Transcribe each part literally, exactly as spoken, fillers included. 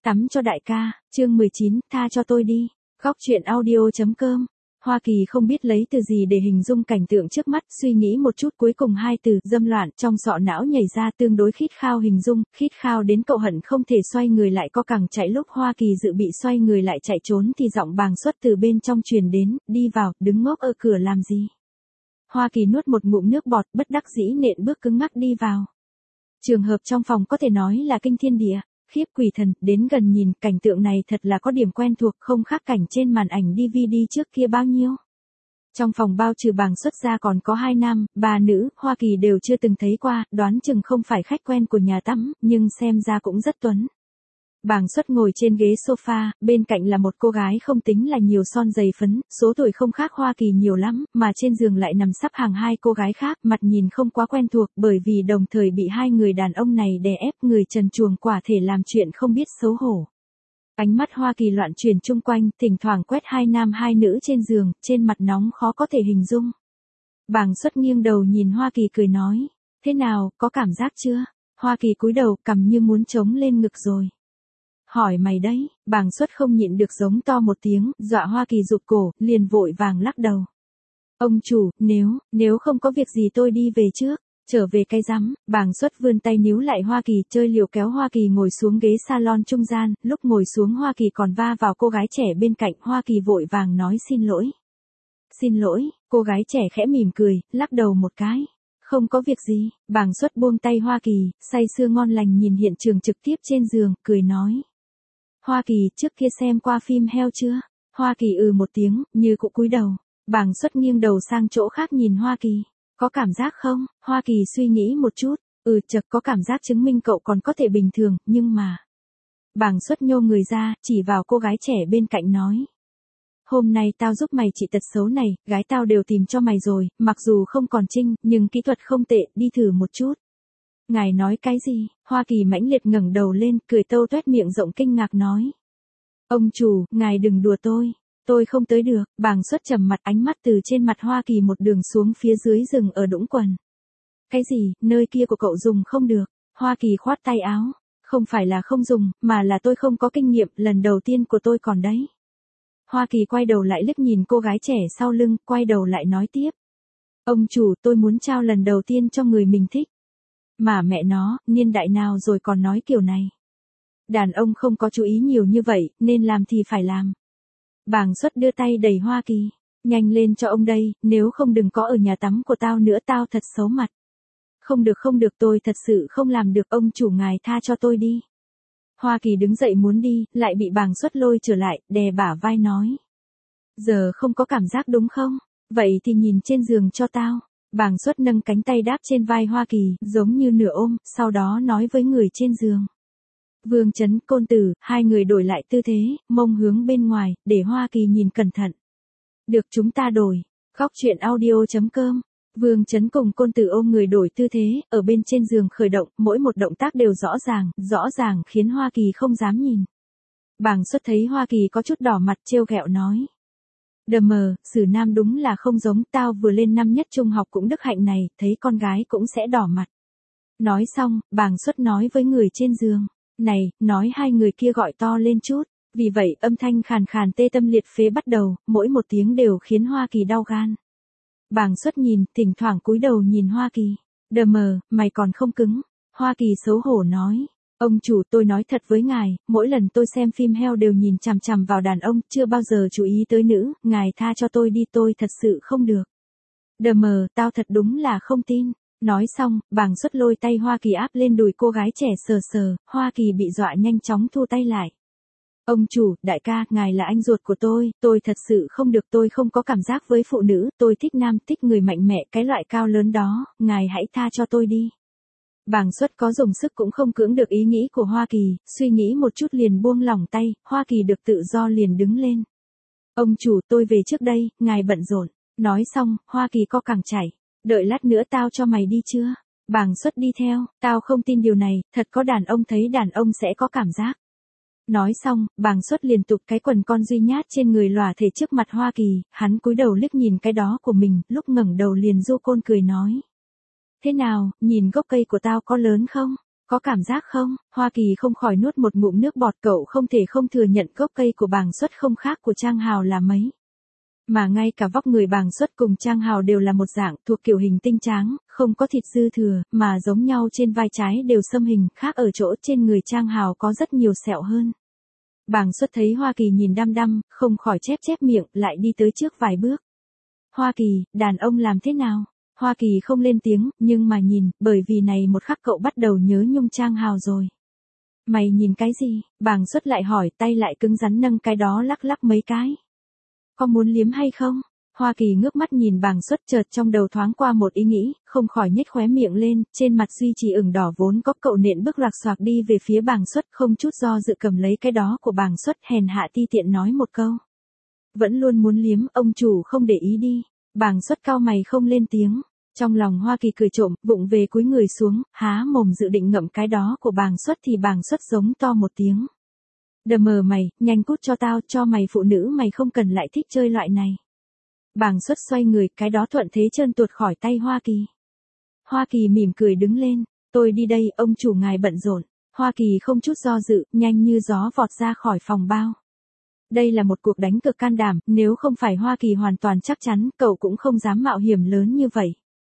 Tắm cho đại ca, chương mười chín, tha cho tôi đi. Góc truyện audio.com. Hoa Kỳ không biết lấy từ gì để hình dung cảnh tượng trước mắt, suy nghĩ một chút cuối cùng hai từ, dâm loạn, trong sọ não nhảy ra tương đối khít khao hình dung, khít khao đến cậu hận không thể xoay người lại co cẳng chạy. Lúc Hoa Kỳ dự bị xoay người lại chạy trốn thì giọng Bàng Xuất từ bên trong truyền đến, đi vào, đứng ngốc ở cửa làm gì. Hoa Kỳ nuốt một ngụm nước bọt, bất đắc dĩ nện bước cứng ngắc đi vào. Trường hợp trong phòng có thể nói là kinh thiên địa. Khiếp quỷ thần, đến gần nhìn, cảnh tượng này thật là có điểm quen thuộc, không khác cảnh trên màn ảnh đê vê đê trước kia bao nhiêu. Trong phòng bao trừ Bàng Xuất ra còn có hai nam, ba nữ, Hoa Kỳ đều chưa từng thấy qua, đoán chừng không phải khách quen của nhà tắm, nhưng xem ra cũng rất tuấn. Bàng Xuất ngồi trên ghế sofa, bên cạnh là một cô gái không tính là nhiều son dày phấn, số tuổi không khác Hoa Kỳ nhiều lắm, mà trên giường lại nằm sắp hàng hai cô gái khác, mặt nhìn không quá quen thuộc, bởi vì đồng thời bị hai người đàn ông này đè ép, người trần truồng quả thể làm chuyện không biết xấu hổ. Ánh mắt Hoa Kỳ loạn chuyển chung quanh, thỉnh thoảng quét hai nam hai nữ trên giường, trên mặt nóng khó có thể hình dung. Bàng Xuất nghiêng đầu nhìn Hoa Kỳ cười nói, thế nào, có cảm giác chưa? Hoa Kỳ cúi đầu, cằm như muốn trống lên ngực rồi. Hỏi mày đấy, Bàng Xuất không nhịn được giống to một tiếng, dọa Hoa Kỳ rụt cổ, liền vội vàng lắc đầu. Ông chủ, nếu, nếu không có việc gì tôi đi về trước, trở về cái rắm. Bàng Xuất vươn tay níu lại Hoa Kỳ, chơi liều kéo Hoa Kỳ ngồi xuống ghế salon trung gian, lúc ngồi xuống Hoa Kỳ còn va vào cô gái trẻ bên cạnh, Hoa Kỳ vội vàng nói xin lỗi. Xin lỗi, cô gái trẻ khẽ mỉm cười, lắc đầu một cái. Không có việc gì, Bàng Xuất buông tay Hoa Kỳ, say sưa ngon lành nhìn hiện trường trực tiếp trên giường, cười nói. Hoa Kỳ, trước kia xem qua phim heo chưa? Hoa Kỳ ừ một tiếng, như cụ cúi đầu. Bàng Xuất nghiêng đầu sang chỗ khác nhìn Hoa Kỳ. Có cảm giác không? Hoa Kỳ suy nghĩ một chút. Ừ chật, có cảm giác chứng minh cậu còn có thể bình thường, nhưng mà. Bàng Xuất nhô người ra, chỉ vào cô gái trẻ bên cạnh nói. Hôm nay tao giúp mày trị tật xấu này, gái tao đều tìm cho mày rồi, mặc dù không còn trinh, nhưng kỹ thuật không tệ, đi thử một chút. Ngài nói cái gì? Hoa Kỳ mãnh liệt ngẩng đầu lên, cười tâu toét miệng rộng kinh ngạc nói. Ông chủ, ngài đừng đùa tôi, tôi không tới được. Bàng Xuất trầm mặt, ánh mắt từ trên mặt Hoa Kỳ một đường xuống phía dưới rừng ở đũng quần. Cái gì, nơi kia của cậu dùng không được? Hoa Kỳ khoát tay áo. Không phải là không dùng, mà là tôi không có kinh nghiệm, lần đầu tiên của tôi còn đấy. Hoa Kỳ quay đầu lại liếc nhìn cô gái trẻ sau lưng, quay đầu lại nói tiếp. Ông chủ, tôi muốn trao lần đầu tiên cho người mình thích. Mà mẹ nó, niên đại nào rồi còn nói kiểu này. Đàn ông không có chú ý nhiều như vậy, nên làm thì phải làm. Bàng Xuất đưa tay đẩy Hoa Kỳ. Nhanh lên cho ông đây, nếu không đừng có ở nhà tắm của tao nữa, tao thật xấu mặt. Không được không được, tôi thật sự không làm được, ông chủ ngài tha cho tôi đi. Hoa Kỳ đứng dậy muốn đi, lại bị Bàng Xuất lôi trở lại, đè bả vai nói. Giờ không có cảm giác đúng không? Vậy thì nhìn trên giường cho tao. Bàng Xuất nâng cánh tay đáp trên vai Hoa Kỳ, giống như nửa ôm, sau đó nói với người trên giường. Vương Chấn, Côn Tử, hai người đổi lại tư thế, mông hướng bên ngoài, để Hoa Kỳ nhìn cẩn thận. Được, chúng ta đổi. Góc truyện audio.com. Vương Chấn cùng Côn Tử ôm người đổi tư thế, ở bên trên giường khởi động, mỗi một động tác đều rõ ràng, rõ ràng khiến Hoa Kỳ không dám nhìn. Bàng Xuất thấy Hoa Kỳ có chút đỏ mặt, trêu ghẹo nói. Đờ mờ, xử nam đúng là không giống, tao vừa lên năm nhất trung học cũng đức hạnh này, thấy con gái cũng sẽ đỏ mặt. Nói xong, Bàng Xuất nói với người trên giường. Này, nói hai người kia gọi to lên chút. Vì vậy âm thanh khàn khàn tê tâm liệt phế bắt đầu, mỗi một tiếng đều khiến Hoa Kỳ đau gan. Bàng Xuất nhìn, thỉnh thoảng cúi đầu nhìn Hoa Kỳ. Đờ mờ, mày còn không cứng. Hoa Kỳ xấu hổ nói. Ông chủ, tôi nói thật với ngài, mỗi lần tôi xem phim heo đều nhìn chằm chằm vào đàn ông, chưa bao giờ chú ý tới nữ, ngài tha cho tôi đi, tôi thật sự không được. Đờ mờ, tao thật đúng là không tin. Nói xong, Bàng Xuất lôi tay Hoa Kỳ áp lên đùi cô gái trẻ sờ sờ, Hoa Kỳ bị dọa nhanh chóng thu tay lại. Ông chủ, đại ca, ngài là anh ruột của tôi, tôi thật sự không được, tôi không có cảm giác với phụ nữ, tôi thích nam, thích người mạnh mẽ, cái loại cao lớn đó, ngài hãy tha cho tôi đi. Bàng Xuất có dùng sức cũng không cưỡng được ý nghĩ của Hoa Kỳ, suy nghĩ một chút liền buông lỏng tay, Hoa Kỳ được tự do liền đứng lên. Ông chủ, tôi về trước đây, ngài bận rộn. Nói xong, Hoa Kỳ co cẳng chảy. Đợi lát nữa tao cho mày đi chưa? Bàng Xuất đi theo, tao không tin điều này, thật có đàn ông thấy đàn ông sẽ có cảm giác. Nói xong, Bàng Xuất liền tục cái quần con duy nhát trên người lòa thể trước mặt Hoa Kỳ, hắn cúi đầu liếc nhìn cái đó của mình, lúc ngẩng đầu liền du côn cười nói. Thế nào, nhìn gốc cây của tao có lớn không? Có cảm giác không? Hoa Kỳ không khỏi nuốt một ngụm nước bọt, cậu không thể không thừa nhận gốc cây của Bàng Xuất không khác của Trang Hào là mấy. Mà ngay cả vóc người Bàng Xuất cùng Trang Hào đều là một dạng, thuộc kiểu hình tinh tráng, không có thịt dư thừa, mà giống nhau trên vai trái đều xâm hình, khác ở chỗ trên người Trang Hào có rất nhiều sẹo hơn. Bàng Xuất thấy Hoa Kỳ nhìn đăm đăm, không khỏi chép chép miệng, lại đi tới trước vài bước. Hoa Kỳ, đàn ông làm thế nào? Hoa Kỳ không lên tiếng, nhưng mà nhìn, bởi vì này một khắc cậu bắt đầu nhớ nhung Trang Hào rồi. Mày nhìn cái gì? Bàng Xuất lại hỏi, tay lại cứng rắn nâng cái đó lắc lắc mấy cái. Có muốn liếm hay không? Hoa Kỳ ngước mắt nhìn Bàng Xuất, chợt trong đầu thoáng qua một ý nghĩ, không khỏi nhếch khóe miệng lên, trên mặt duy trì ửng đỏ vốn có, cậu nện bước loạc xoạc đi về phía Bàng Xuất, không chút do dự cầm lấy cái đó của Bàng Xuất, hèn hạ ti tiện nói một câu. Vẫn luôn muốn liếm, ông chủ không để ý đi. Bàng Xuất cau mày không lên tiếng. Trong lòng Hoa Kỳ cười trộm, vụng về cúi người xuống, há mồm dự định ngậm cái đó của Bàng Xuất thì Bàng Xuất giống to một tiếng. Đờ mờ mày, nhanh cút cho tao, cho mày phụ nữ mày không cần lại thích chơi loại này. Bàng Xuất xoay người, cái đó thuận thế trơn tuột khỏi tay Hoa Kỳ. Hoa Kỳ mỉm cười đứng lên, tôi đi đây, ông chủ ngài bận rộn. Hoa Kỳ không chút do dự, nhanh như gió vọt ra khỏi phòng bao. Đây là một cuộc đánh cực can đảm, nếu không phải Hoa Kỳ hoàn toàn chắc chắn, cậu cũng không dám mạo hiểm lớn như vậy.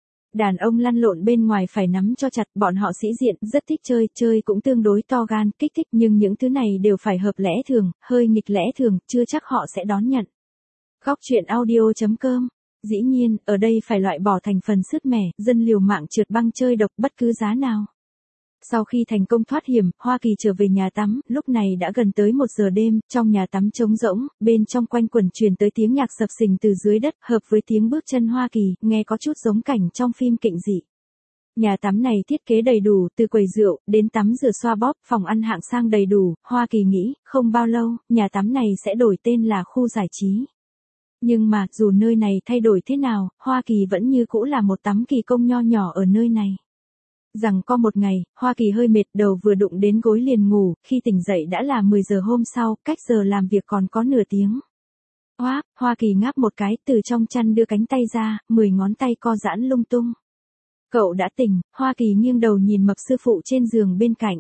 Đàn ông lăn lộn bên ngoài phải nắm cho chặt, bọn họ sĩ diện, rất thích chơi, chơi cũng tương đối to gan, kích thích, nhưng những thứ này đều phải hợp lẽ thường, hơi nghịch lẽ thường, chưa chắc họ sẽ đón nhận. Góc truyện audio chấm com. Dĩ nhiên, ở đây phải loại bỏ thành phần sứt mẻ, dân liều mạng trượt băng chơi độc bất cứ giá nào. Sau khi thành công thoát hiểm, Hoa Kỳ trở về nhà tắm, lúc này đã gần tới một giờ đêm, trong nhà tắm trống rỗng, bên trong quanh quẩn truyền tới tiếng nhạc sập sình từ dưới đất, hợp với tiếng bước chân Hoa Kỳ, nghe có chút giống cảnh trong phim kịnh dị. Nhà tắm này thiết kế đầy đủ, từ quầy rượu, đến tắm rửa xoa bóp, phòng ăn hạng sang đầy đủ, Hoa Kỳ nghĩ, không bao lâu, nhà tắm này sẽ đổi tên là khu giải trí. Nhưng mà, dù nơi này thay đổi thế nào, Hoa Kỳ vẫn như cũ là một tắm kỳ công nho nhỏ ở nơi này. Rằng có một ngày, Hoa Kỳ hơi mệt, đầu vừa đụng đến gối liền ngủ, khi tỉnh dậy đã là mười giờ hôm sau, cách giờ làm việc còn có nửa tiếng. Hoa, Hoa Kỳ ngáp một cái, từ trong chăn đưa cánh tay ra, mười ngón tay co giãn lung tung. Cậu đã tỉnh, Hoa Kỳ nghiêng đầu nhìn mập sư phụ trên giường bên cạnh.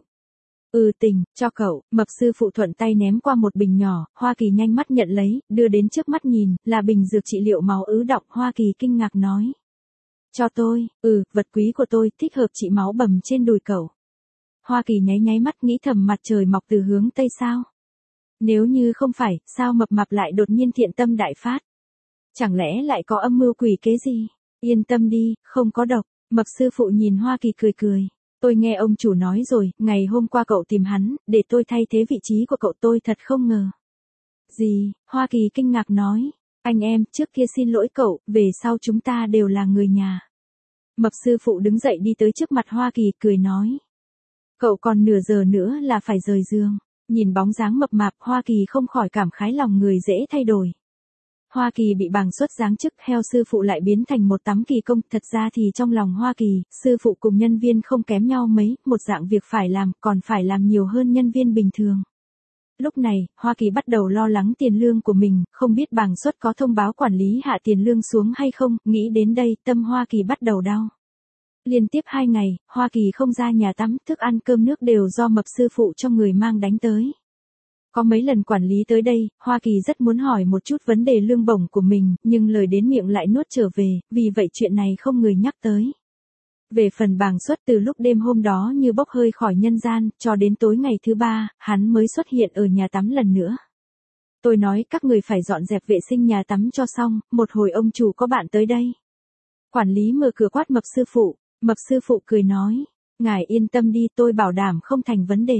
Ừ tỉnh, cho cậu, mập sư phụ thuận tay ném qua một bình nhỏ, Hoa Kỳ nhanh mắt nhận lấy, đưa đến trước mắt nhìn, là bình dược trị liệu máu ứ đọng, Hoa Kỳ kinh ngạc nói. Cho tôi, ừ, vật quý của tôi, thích hợp trị máu bầm trên đùi cậu. Hoa Kỳ nháy nháy mắt nghĩ thầm mặt trời mọc từ hướng Tây sao? Nếu như không phải, sao mập mạp lại đột nhiên thiện tâm đại phát? Chẳng lẽ lại có âm mưu quỷ kế gì? Yên tâm đi, không có độc. Mập sư phụ nhìn Hoa Kỳ cười cười. Tôi nghe ông chủ nói rồi, ngày hôm qua cậu tìm hắn, để tôi thay thế vị trí của cậu, tôi thật không ngờ. Gì? Hoa Kỳ kinh ngạc nói. Anh em, trước kia xin lỗi cậu, về sau chúng ta đều là người nhà. Mập sư phụ đứng dậy đi tới trước mặt Hoa Kỳ, cười nói. Cậu còn nửa giờ nữa là phải rời giường. Nhìn bóng dáng mập mạp, Hoa Kỳ không khỏi cảm khái lòng người dễ thay đổi. Hoa Kỳ bị Bàng Xuất giáng chức, heo sư phụ lại biến thành một tắm kỳ công, thật ra thì trong lòng Hoa Kỳ, sư phụ cùng nhân viên không kém nhau mấy, một dạng việc phải làm, còn phải làm nhiều hơn nhân viên bình thường. Lúc này, Hoa Kỳ bắt đầu lo lắng tiền lương của mình, không biết Bàng Xuất có thông báo quản lý hạ tiền lương xuống hay không, nghĩ đến đây, tâm Hoa Kỳ bắt đầu đau. Liên tiếp hai ngày, Hoa Kỳ không ra nhà tắm, thức ăn cơm nước đều do mập sư phụ cho người mang đánh tới. Có mấy lần quản lý tới đây, Hoa Kỳ rất muốn hỏi một chút vấn đề lương bổng của mình, nhưng lời đến miệng lại nuốt trở về, vì vậy chuyện này không người nhắc tới. Về phần Bàng Xuất, từ lúc đêm hôm đó như bốc hơi khỏi nhân gian, cho đến tối ngày thứ ba, hắn mới xuất hiện ở nhà tắm lần nữa. Tôi nói các người phải dọn dẹp vệ sinh nhà tắm cho xong, một hồi ông chủ có bạn tới đây. Quản lý mở cửa quát mập sư phụ, mập sư phụ cười nói, ngài yên tâm đi, tôi bảo đảm không thành vấn đề.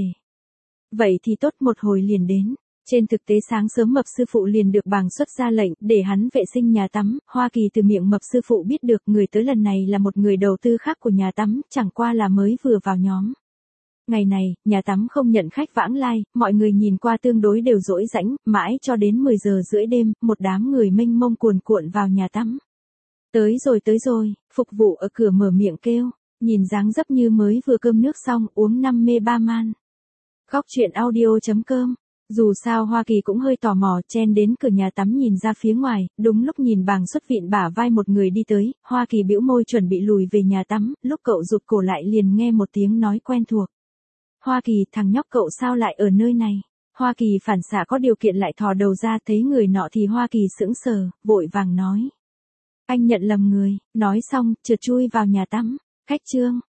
Vậy thì tốt, một hồi liền đến. Trên thực tế sáng sớm mập sư phụ liền được Bàng Xuất ra lệnh để hắn vệ sinh nhà tắm, Hoa Kỳ từ miệng mập sư phụ biết được người tới lần này là một người đầu tư khác của nhà tắm, chẳng qua là mới vừa vào nhóm. Ngày này, nhà tắm không nhận khách vãng lai, mọi người nhìn qua tương đối đều rỗi rãnh, mãi cho đến mười giờ rưỡi đêm, một đám người mênh mông cuồn cuộn vào nhà tắm. Tới rồi tới rồi, phục vụ ở cửa mở miệng kêu, nhìn dáng dấp như mới vừa cơm nước xong, uống năm mê ba man. Góc truyện audio chấm com. Dù sao Hoa Kỳ cũng hơi tò mò, chen đến cửa nhà tắm nhìn ra phía ngoài, đúng lúc nhìn Bàng Xuất vịn bả vai một người đi tới, Hoa Kỳ bĩu môi chuẩn bị lùi về nhà tắm, lúc cậu rụt cổ lại liền nghe một tiếng nói quen thuộc. Hoa Kỳ, thằng nhóc cậu sao lại ở nơi này? Hoa Kỳ phản xạ có điều kiện lại thò đầu ra thấy người nọ thì Hoa Kỳ sững sờ, vội vàng nói. Anh nhận lầm người, nói xong, trượt chui vào nhà tắm. Khách Trương,